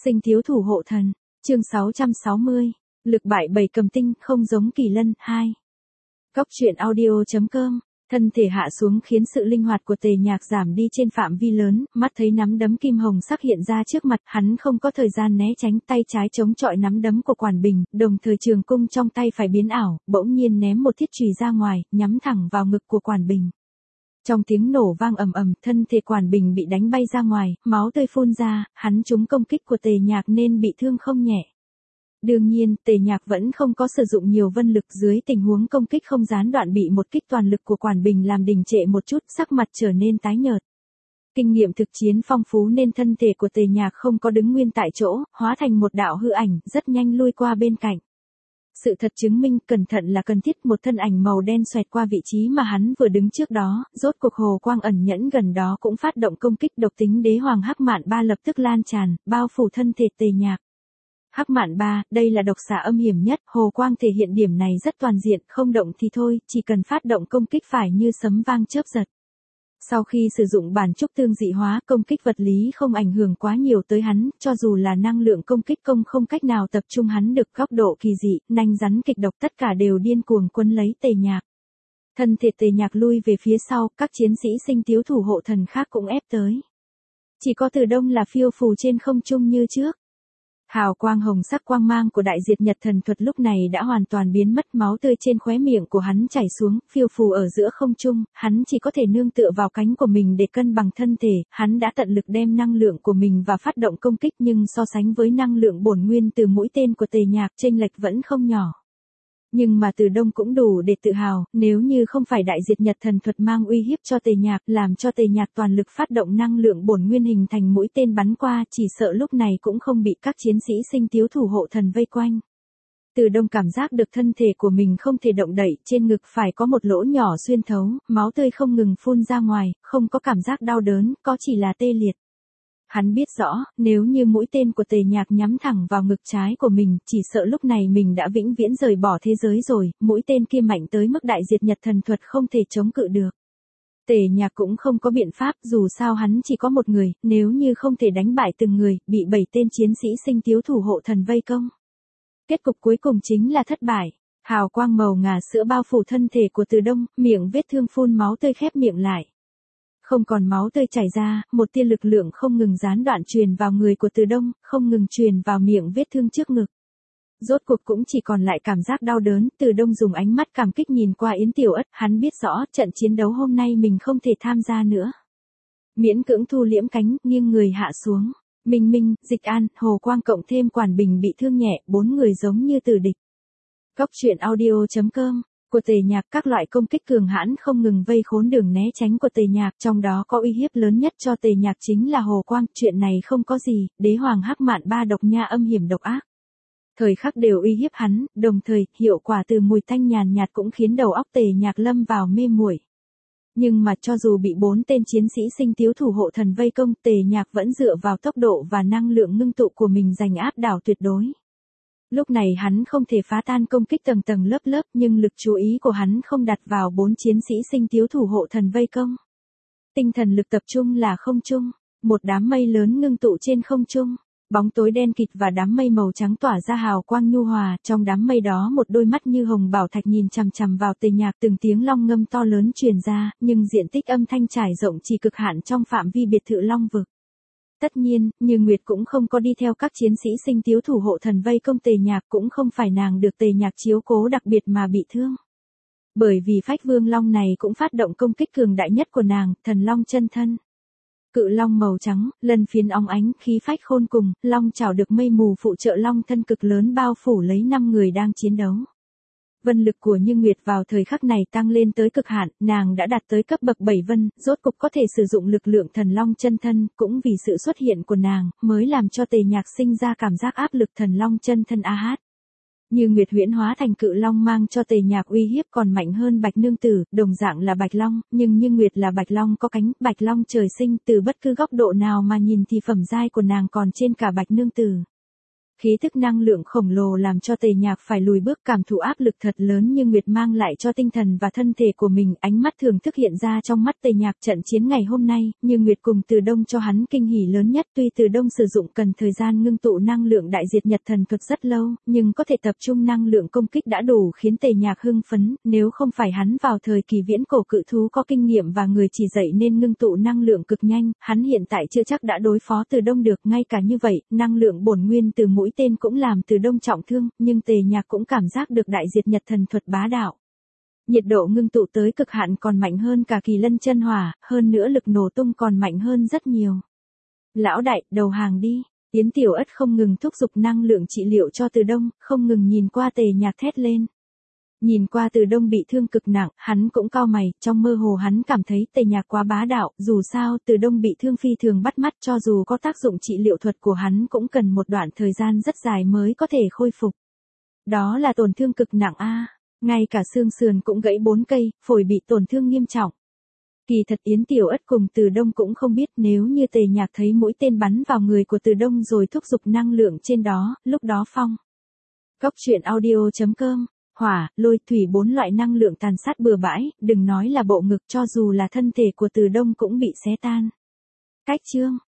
Sinh thiếu thủ hộ thần, chương 660, lực bại bầy cầm tinh không giống kỳ lân, 2. Góc truyện audio.com, thân thể hạ xuống khiến sự linh hoạt của Tề Nhạc giảm đi trên phạm vi lớn, mắt thấy nắm đấm kim hồng sắc hiện ra trước mặt, hắn không có thời gian né tránh, tay trái chống chọi nắm đấm của Quản Bình, đồng thời trường cung trong tay phải biến ảo, bỗng nhiên ném một thiết chùy ra ngoài, nhắm thẳng vào ngực của Quản Bình. Trong tiếng nổ vang ầm ầm, thân thể Quản Bình bị đánh bay ra ngoài, máu tươi phun ra, hắn trúng công kích của Tề Nhạc nên bị thương không nhẹ. Đương nhiên, Tề Nhạc vẫn không có sử dụng nhiều vân lực, dưới tình huống công kích không gián đoạn bị một kích toàn lực của Quản Bình làm đình trệ một chút, sắc mặt trở nên tái nhợt. Kinh nghiệm thực chiến phong phú nên thân thể của Tề Nhạc không có đứng nguyên tại chỗ, hóa thành một đạo hư ảnh, rất nhanh lui qua bên cạnh. Sự thật chứng minh cẩn thận là cần thiết, một thân ảnh màu đen xoẹt qua vị trí mà hắn vừa đứng trước đó, rốt cuộc hồ quang ẩn nhẫn gần đó cũng phát động công kích, độc tính đế hoàng Hắc Mạn Ba lập tức lan tràn, bao phủ thân thể Tề Nhạc. Hắc Mạn Ba, đây là độc xà âm hiểm nhất, hồ quang thể hiện điểm này rất toàn diện, không động thì thôi, chỉ cần phát động công kích phải như sấm vang chớp giật. Sau khi sử dụng bản trúc tương dị hóa, công kích vật lý không ảnh hưởng quá nhiều tới hắn, cho dù là năng lượng công kích không cách nào tập trung hắn được, góc độ kỳ dị, nanh rắn kịch độc tất cả đều điên cuồng quấn lấy Tề Nhạc. Thân thể Tề Nhạc lui về phía sau, các chiến sĩ sinh tiếu thủ hộ thần khác cũng ép tới. Chỉ có Từ Đông là phiêu phù trên không trung như trước. Hào quang hồng sắc quang mang của đại diệt nhật thần thuật lúc này đã hoàn toàn biến mất, máu tươi trên khóe miệng của hắn chảy xuống, phiêu phù ở giữa không trung, hắn chỉ có thể nương tựa vào cánh của mình để cân bằng thân thể, hắn đã tận lực đem năng lượng của mình và phát động công kích nhưng so sánh với năng lượng bổn nguyên từ mũi tên của Tề Nhạc, chênh lệch vẫn không nhỏ. Nhưng mà Từ Đông cũng đủ để tự hào, nếu như không phải đại diệt nhật thần thuật mang uy hiếp cho Tề Nhạc, làm cho Tề Nhạc toàn lực phát động năng lượng bổn nguyên hình thành mũi tên bắn qua, chỉ sợ lúc này cũng không bị các chiến sĩ sinh tiếu thủ hộ thần vây quanh. Từ Đông cảm giác được thân thể của mình không thể động đậy, trên ngực phải có một lỗ nhỏ xuyên thấu, máu tươi không ngừng phun ra ngoài, không có cảm giác đau đớn, có chỉ là tê liệt. Hắn biết rõ, nếu như mũi tên của Tề Nhạc nhắm thẳng vào ngực trái của mình, chỉ sợ lúc này mình đã vĩnh viễn rời bỏ thế giới rồi, mũi tên kia mạnh tới mức đại diệt nhật thần thuật không thể chống cự được. Tề Nhạc cũng không có biện pháp, dù sao hắn chỉ có một người, nếu như không thể đánh bại từng người, bị 7 tên chiến sĩ sinh tiếu thủ hộ thần vây công. Kết cục cuối cùng chính là thất bại. Hào quang màu ngà sữa bao phủ thân thể của Từ Đông, miệng vết thương phun máu tươi khép miệng lại. Không còn máu tươi chảy ra, một tia lực lượng không ngừng gián đoạn truyền vào người của Từ Đông, không ngừng truyền vào miệng vết thương trước ngực. Rốt cuộc cũng chỉ còn lại cảm giác đau đớn, Từ Đông dùng ánh mắt cảm kích nhìn qua Yến Tiểu Ất, hắn biết rõ trận chiến đấu hôm nay mình không thể tham gia nữa. Miễn cưỡng thu liễm cánh, nghiêng người hạ xuống. Minh Minh, Dịch An, Hồ Quang cộng thêm Quản Bình bị thương nhẹ, 4 người giống như tử địch. Góc truyện audio.com của Tề Nhạc, các loại công kích cường hãn không ngừng vây khốn đường né tránh của Tề Nhạc, trong đó có uy hiếp lớn nhất cho Tề Nhạc chính là Hồ Quang, chuyện này không có gì, đế hoàng Hắc Mạn Ba độc nha âm hiểm độc ác. Thời khắc đều uy hiếp hắn, đồng thời, hiệu quả từ mùi tanh nhàn nhạt cũng khiến đầu óc Tề Nhạc lâm vào mê muội. Nhưng mà cho dù bị 4 tên chiến sĩ sinh tiếu thủ hộ thần vây công, Tề Nhạc vẫn dựa vào tốc độ và năng lượng ngưng tụ của mình giành áp đảo tuyệt đối. Lúc này hắn không thể phá tan công kích tầng tầng lớp lớp, nhưng lực chú ý của hắn không đặt vào 4 chiến sĩ sinh tiếu thủ hộ thần vây công. Tinh thần lực tập trung là không trung, một đám mây lớn ngưng tụ trên không trung, bóng tối đen kịt và đám mây màu trắng tỏa ra hào quang nhu hòa, trong đám mây đó một đôi mắt như hồng bảo thạch nhìn chằm chằm vào Tề Nhạc, từng tiếng long ngâm to lớn truyền ra, nhưng diện tích âm thanh trải rộng chỉ cực hạn trong phạm vi biệt thự Long Vực. Tất nhiên, Như Nguyệt cũng không có đi theo các chiến sĩ sinh tiếu thủ hộ thần vây công Tề Nhạc, cũng không phải nàng được Tề Nhạc chiếu cố đặc biệt mà bị thương. Bởi vì Phách Vương Long này cũng phát động công kích cường đại nhất của nàng, Thần Long chân thân. Cự long màu trắng, lân phiến óng ánh, khí phách khôn cùng, long chảo được mây mù phụ trợ long thân cực lớn bao phủ lấy 5 người đang chiến đấu. Vân lực của Như Nguyệt vào thời khắc này tăng lên tới cực hạn, nàng đã đạt tới cấp bậc 7 vân, rốt cục có thể sử dụng lực lượng thần long chân thân, cũng vì sự xuất hiện của nàng, mới làm cho Tề Nhạc sinh ra cảm giác áp lực thần long chân thân AH. Như Nguyệt huyễn hóa thành cự long mang cho Tề Nhạc uy hiếp còn mạnh hơn Bạch Nương Tử, đồng dạng là Bạch Long, nhưng Như Nguyệt là Bạch Long có cánh, Bạch Long trời sinh, từ bất cứ góc độ nào mà nhìn thì phẩm giai của nàng còn trên cả Bạch Nương Tử. Khí thức năng lượng khổng lồ làm cho Tề Nhạc phải lùi bước, cảm thụ áp lực thật lớn như Nguyệt mang lại cho tinh thần và thân thể của mình. Ánh mắt thưởng thức hiện ra trong mắt Tề Nhạc. Trận chiến ngày hôm nay, như Nguyệt cùng Từ Đông cho hắn kinh hỉ lớn nhất. Tuy Từ Đông sử dụng cần thời gian ngưng tụ năng lượng đại diệt nhật thần thuật rất lâu, nhưng có thể tập trung năng lượng công kích đã đủ khiến Tề Nhạc hưng phấn. Nếu không phải hắn vào thời kỳ viễn cổ cự thú có kinh nghiệm và người chỉ dạy nên ngưng tụ năng lượng cực nhanh, hắn hiện tại chưa chắc đã đối phó Từ Đông được. Ngay cả như vậy, năng lượng bổn nguyên từ mũi tên cũng làm Từ Đông trọng thương, nhưng Tề Nhạc cũng cảm giác được đại diệt nhật thần thuật bá đạo. Nhiệt độ ngưng tụ tới cực hạn còn mạnh hơn cả kỳ lân chân hỏa, hơn nữa lực nổ tung còn mạnh hơn rất nhiều. Lão đại, đầu hàng đi. Yến Tiểu Ất không ngừng thúc giục năng lượng trị liệu cho Từ Đông, không ngừng nhìn qua Tề Nhạc thét lên. Nhìn qua Từ Đông bị thương cực nặng, hắn cũng cau mày, trong mơ hồ hắn cảm thấy Tề Nhạc quá bá đạo, dù sao Từ Đông bị thương phi thường bắt mắt, cho dù có tác dụng trị liệu thuật của hắn cũng cần một đoạn thời gian rất dài mới có thể khôi phục. Đó là tổn thương cực nặng a, ngay cả xương sườn cũng gãy 4 cây, phổi bị tổn thương nghiêm trọng. Kỳ thật Yến Tiểu Ất cùng Từ Đông cũng không biết, nếu như Tề Nhạc thấy mũi tên bắn vào người của Từ Đông rồi thúc giục năng lượng trên đó, lúc đó phong. Cốc truyện audio.com. Hỏa, lôi, thủy 4 loại năng lượng tàn sát bừa bãi, đừng nói là bộ ngực, cho dù là thân thể của Từ Đông cũng bị xé tan. Cách chương